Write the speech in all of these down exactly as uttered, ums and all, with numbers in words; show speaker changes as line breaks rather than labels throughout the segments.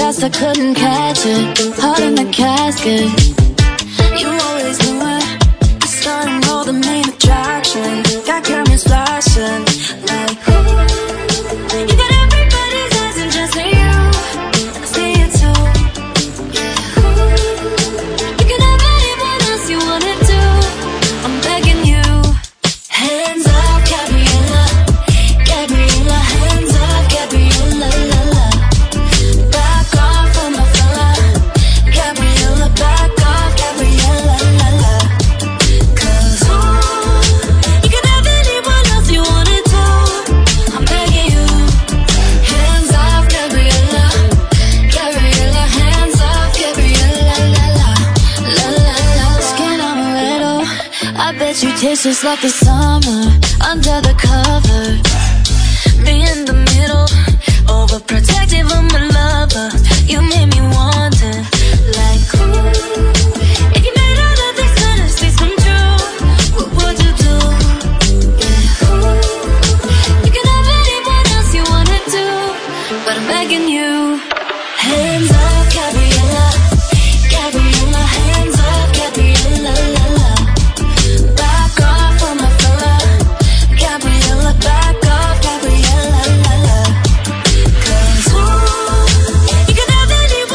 guess I couldn't catch it. Heart in the casket. You always knew it. The sun and all the main attraction. Got cameras flashing like ooh. You got everybody's eyes and just me you. I see it too. Yeah. Ooh. You can have anyone else you wanna do. I'm begging you. Hands up, Gabriella. Gabriella, hands up, Gabriella, la la. Back off from my fella. Gabriella, back off, Gabriella, la la. Cause ooh, you can have anyone else you wanna do. I'm begging you. Hands off, Gabriella. Gabriella, hands off, Gabriella, la la. La la la. Skin on a little. I bet you taste just like the summer under the cover. Me in the middle, overprotective of my lover. You made me wanting, like ooh. If you made all of these fantasies come true, what would you do? Yeah, ooh. You can have anyone else you wanna do, but I'm begging you. Hands up, Gabriella. Gabriella, hands up, Gabriella, la la. Back off from my fella. Gabriella, back off, Gabriella, la la. Cause ooh, you can have anyone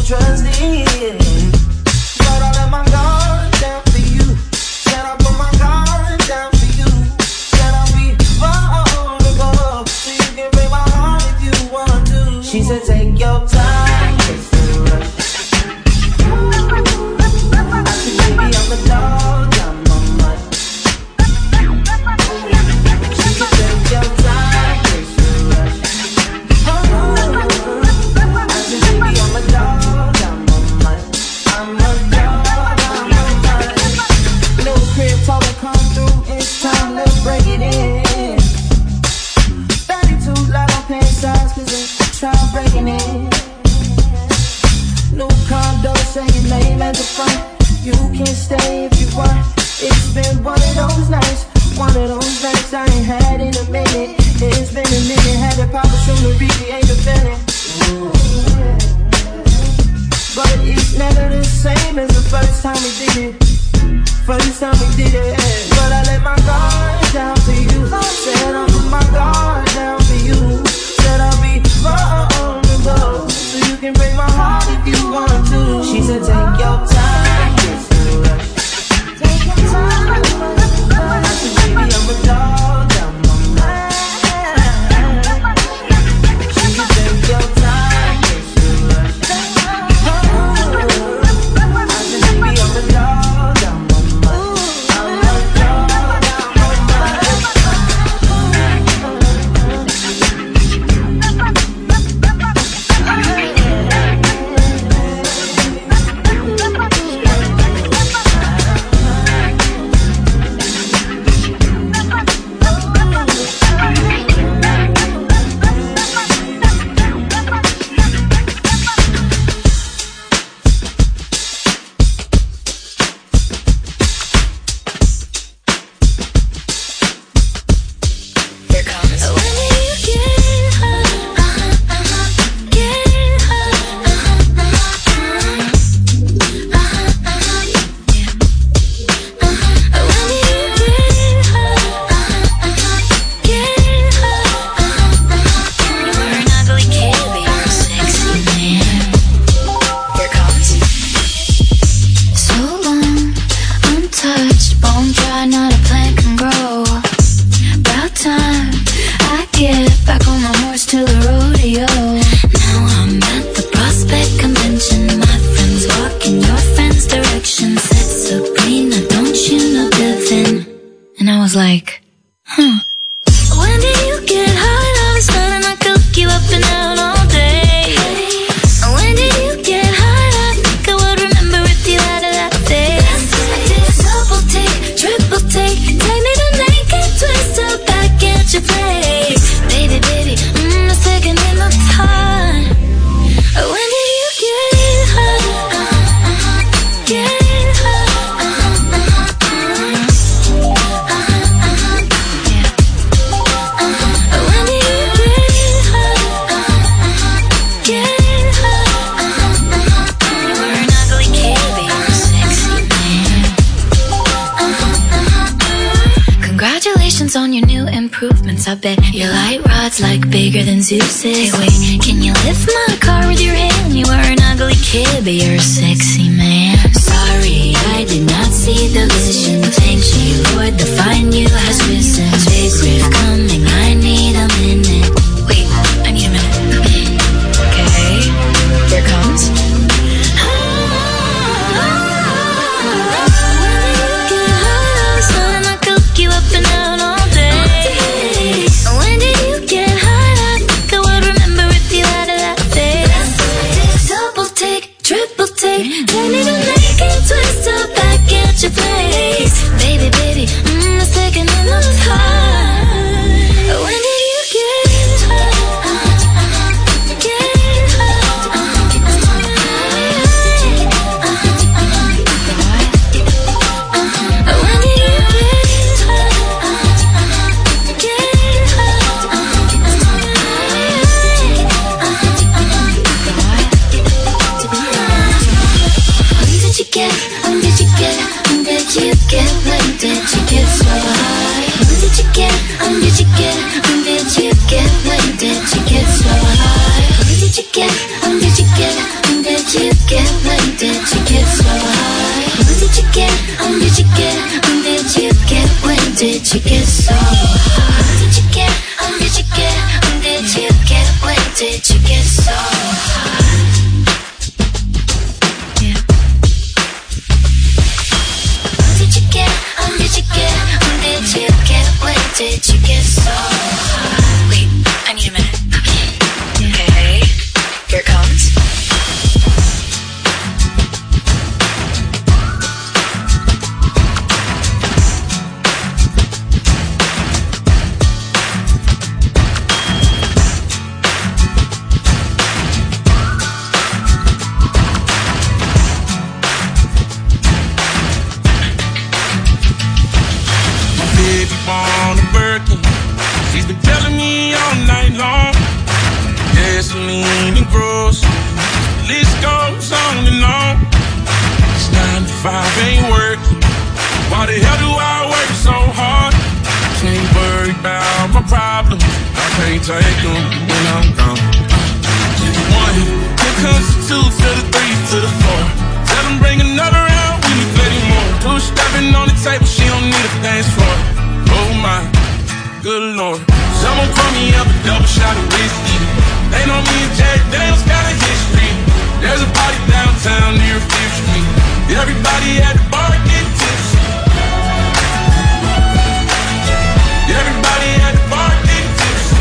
trusting. But I let my guard down for you. Said I put my guard down for you. Said I'll be vulnerable, so you can break my heart if you want to. She said take your time, it's the rush. I said baby I'm the dog, I'm a mutt. She said take your time, it's the rush. I said baby I'm a dog, I'm a mutt. I'm a dog, I'm a mutt. No crib told her come through, it's time to break it in. thirty-two loud on pants size, cause it's time breaking in. New condo, say your name at the front. You can stay if you want. It's been one of those nights, one of those nights I ain't had in a minute. It's been a minute, had to pop a soon to recreate the feeling. But it's never the same as the first time we did it. First time we did it. But I let my guard down for you. Said I put my guard down for you. Said I'll be vulnerable, so you can break my heart if you want to. She said take your time, it's the rush. Take your time. I said baby I'm a dog, I'm a man. She said take your time, it's the rush. I said baby I'm a dog, I'm a man. I'm a dog, I'm a
like, huh. When did you get hot? I was feeling like cook you up and out all day. When did you get hot? I think I would remember if you had a that face. I did a double take, triple take. Take me to naked, twist up back at your place. Baby, baby, mmm, a second in the time. When did you get hot? Get hot. Congratulations on your new improvements. I bet your light rod's like bigger than Zeus's. Hey, wait, can you lift my car with your hand? You were an ugly kid, but you're a sexy man. Sorry, I did not see the vision. Thank you, Lord, the fine you has risen. Space rift coming, I need a minute. Wait, I need a minute. Okay, here it comes. You up and out all day. When did you get hot? I think I would remember if you had a that face. Double take, triple take. Take me to naked, twist up back at your place. Baby, baby, mmm, a second in the time. When did you get hot? Get hot. When did you get When did you get, when did you get, when did you get so high? When did you get, when did you get, when did you get, when did you get so high? When did you get, when did you get, when did you did you get so high? Yeah. When did you get, when did you get, when did you get, when did you get so high? Wait, I need a minute. Okay, okay, here it comes.
Gasoline and groceries, the list goes on and on. It's nine to five ain't working. Why the hell do I work so hard? Can't worry about my problems, I can't take them when I'm gone. One, here comes the two to the three to the four. Tell them bring another round, we need plenty more. Two stepping on the table, she don't need a dance floor. Oh my, good lord. Someone pour me up a double shot of whiskey. They know me and Jack Daniels got a history. There's a party downtown near Fifth Street. Everybody at the bar get tipsy. Everybody at the bar get tipsy.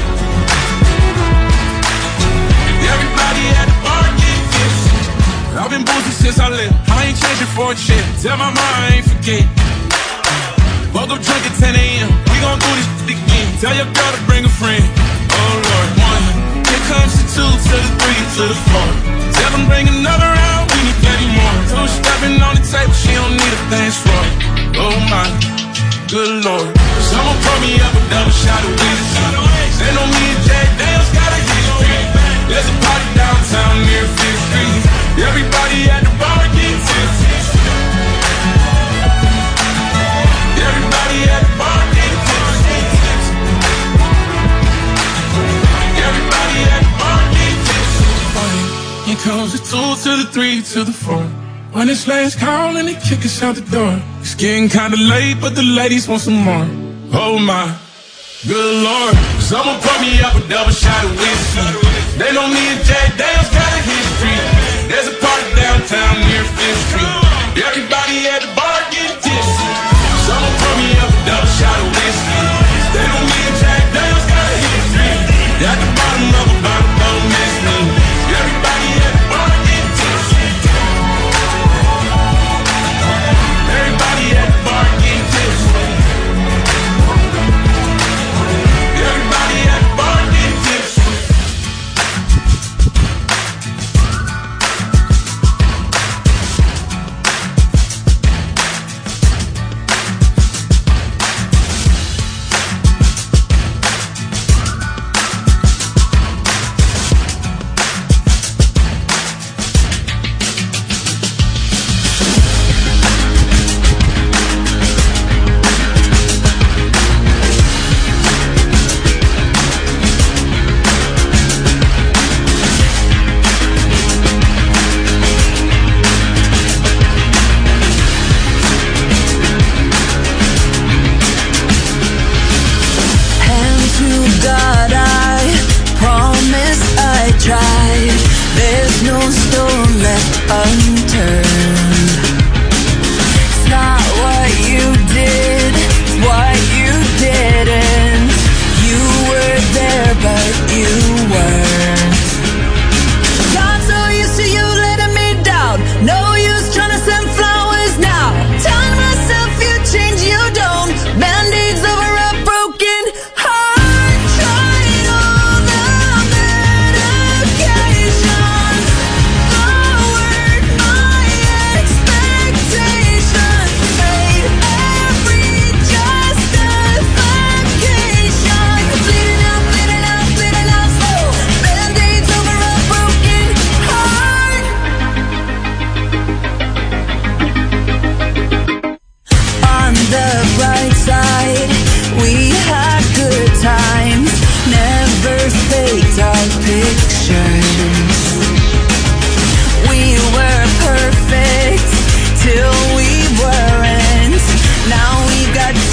Everybody at the bar get tipsy. I've been boozing since I left. I ain't changing for a check. Tell my mom I ain't forget. Woke up drunk at ten a.m. We gon' do this again. Tell your girl to bring a friend. Oh Lord, one. Here comes the two to the three to the four. Tell them bring another round, we need plenty more. Two stepping on the table, she don't need a dance floor. Oh my, good lord. Someone pour me up a double shot of whiskey. They know me and Jack Daniels got a history. There's a party downtown near Fifth Street. Everybody at the bar get tipsy. Everybody at the bar get tipsy. Everybody at the bar get tipsy. Here comes the two to the three to the four. When it's last call and they kick us out the door. It's getting kinda late, but the ladies want some more. Oh my, good lord. Someone pour me up a double shot of whiskey. They know me and Jack Daniels got a history. There's a party downtown near Fifth Street. Everybody at the bar get tipsy. Someone pour me up a double shot of whiskey. They know me and Jack Daniels got a history. At the bottom of a bottle, don't miss me. Everybody at the bar get tipsy. Everybody at the bar get tipsy. Everybody at the bar get tipsy.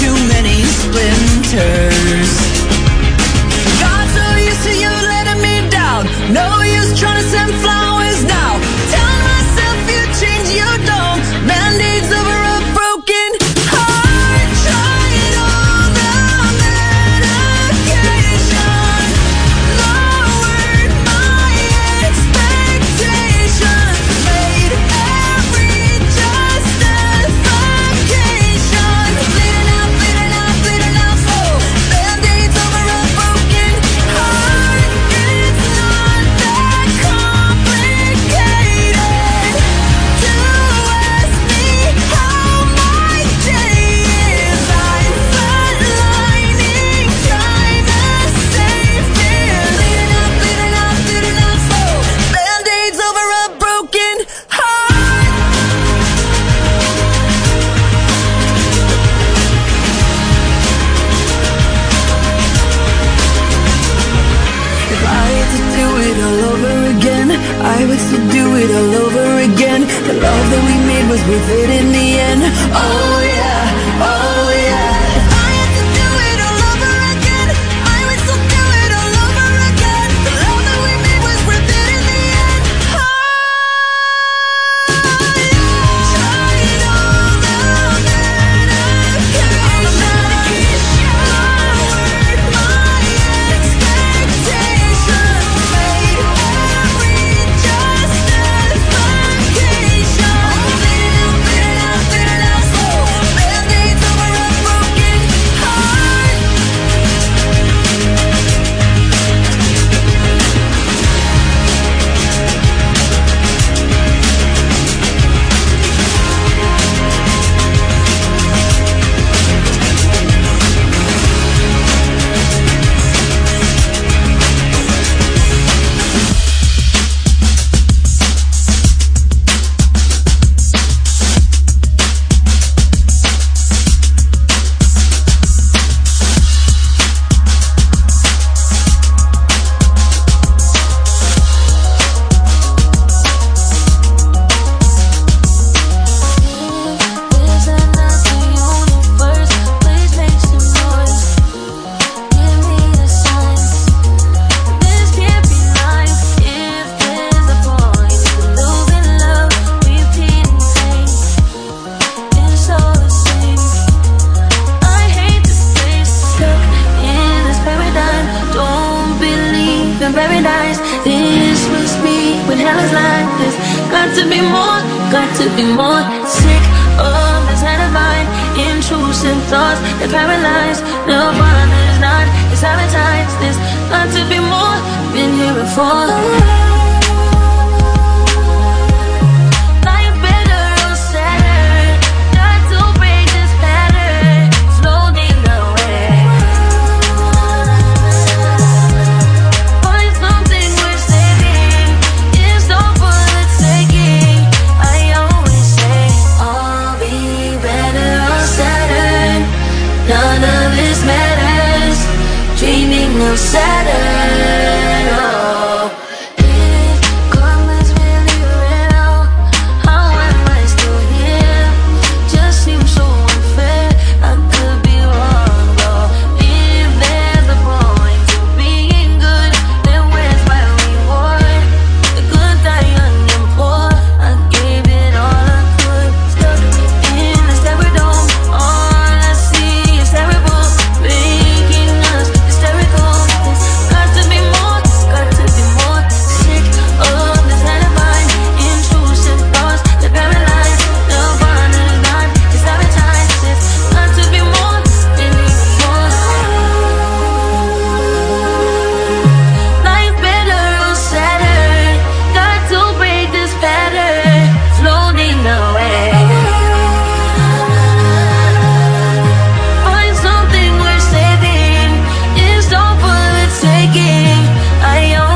splinters. God, so used to you letting me down. trying to send flowers now. Telling myself you change your dome. Band-aids over a broken heart. Tried all the medication. Lowered my expectations. Made every justification. Bleeding out, bleeding out, bleeding out slow. Band-aids over a broken heart. It's not that complicated to ask me how my day is. I'm flatlining, trying to save me. Bleeding out, bleeding out, bleeding out slow. Band-aids over a broken heart. If I had to do it all over again, I would still do it all over again. The love that we made was worth it in the end. Oh yeah, oh yeah. If I had to do it all over again, I would still do it all over again. The love that we made was worth it in the end. Oh yeah. Tried all the medication. Lowered my expectations. Made every justification. Bleeding out, bleeding out, bleeding out slow. Band-aids over a broken heart. Is there nothing universe? Please make some noise. Give me a sign. This can't be life. If there's a point to losing love, repeating things, it's all the same. I hate this place. Stuck in this paradigm. Don't believe in paradise. This must be when hell is like this. Got to be more, got to be more. Sick of this divine, intrusive thoughts that paralyze. Nirvana is not, it's advertised. This got to be more, been here before. Life better or sadder. Got to break this pattern. Slowly away. Find something worth saving. It's all for the taking. I always say I'll be better on Saturn. None of this matters. Dreaming of Saturn. Oh, if karma's really real, how am I still here? Just seems so unfair. I could be wrong, though. If there's a point to being good, then where's my reward? The good die young and poor. I gave it all I could. Stuck in this Terrordome. All I see is terrible, making us hysterical. There's got to be more, got to be more. Sick of this divine, intrusive thoughts that paralyze. Nirvana is not, it's advertised. There's got to be more, than before. Life better or sadder. Got to break this pattern. Floating away. Find something worth saving. It's all for the taking. I